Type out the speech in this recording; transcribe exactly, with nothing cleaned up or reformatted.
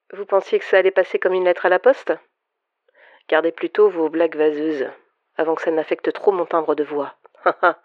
Vous pensiez que ça allait passer comme une lettre à la poste? Gardez plutôt vos blagues vaseuses, avant que ça n'affecte trop mon timbre de voix.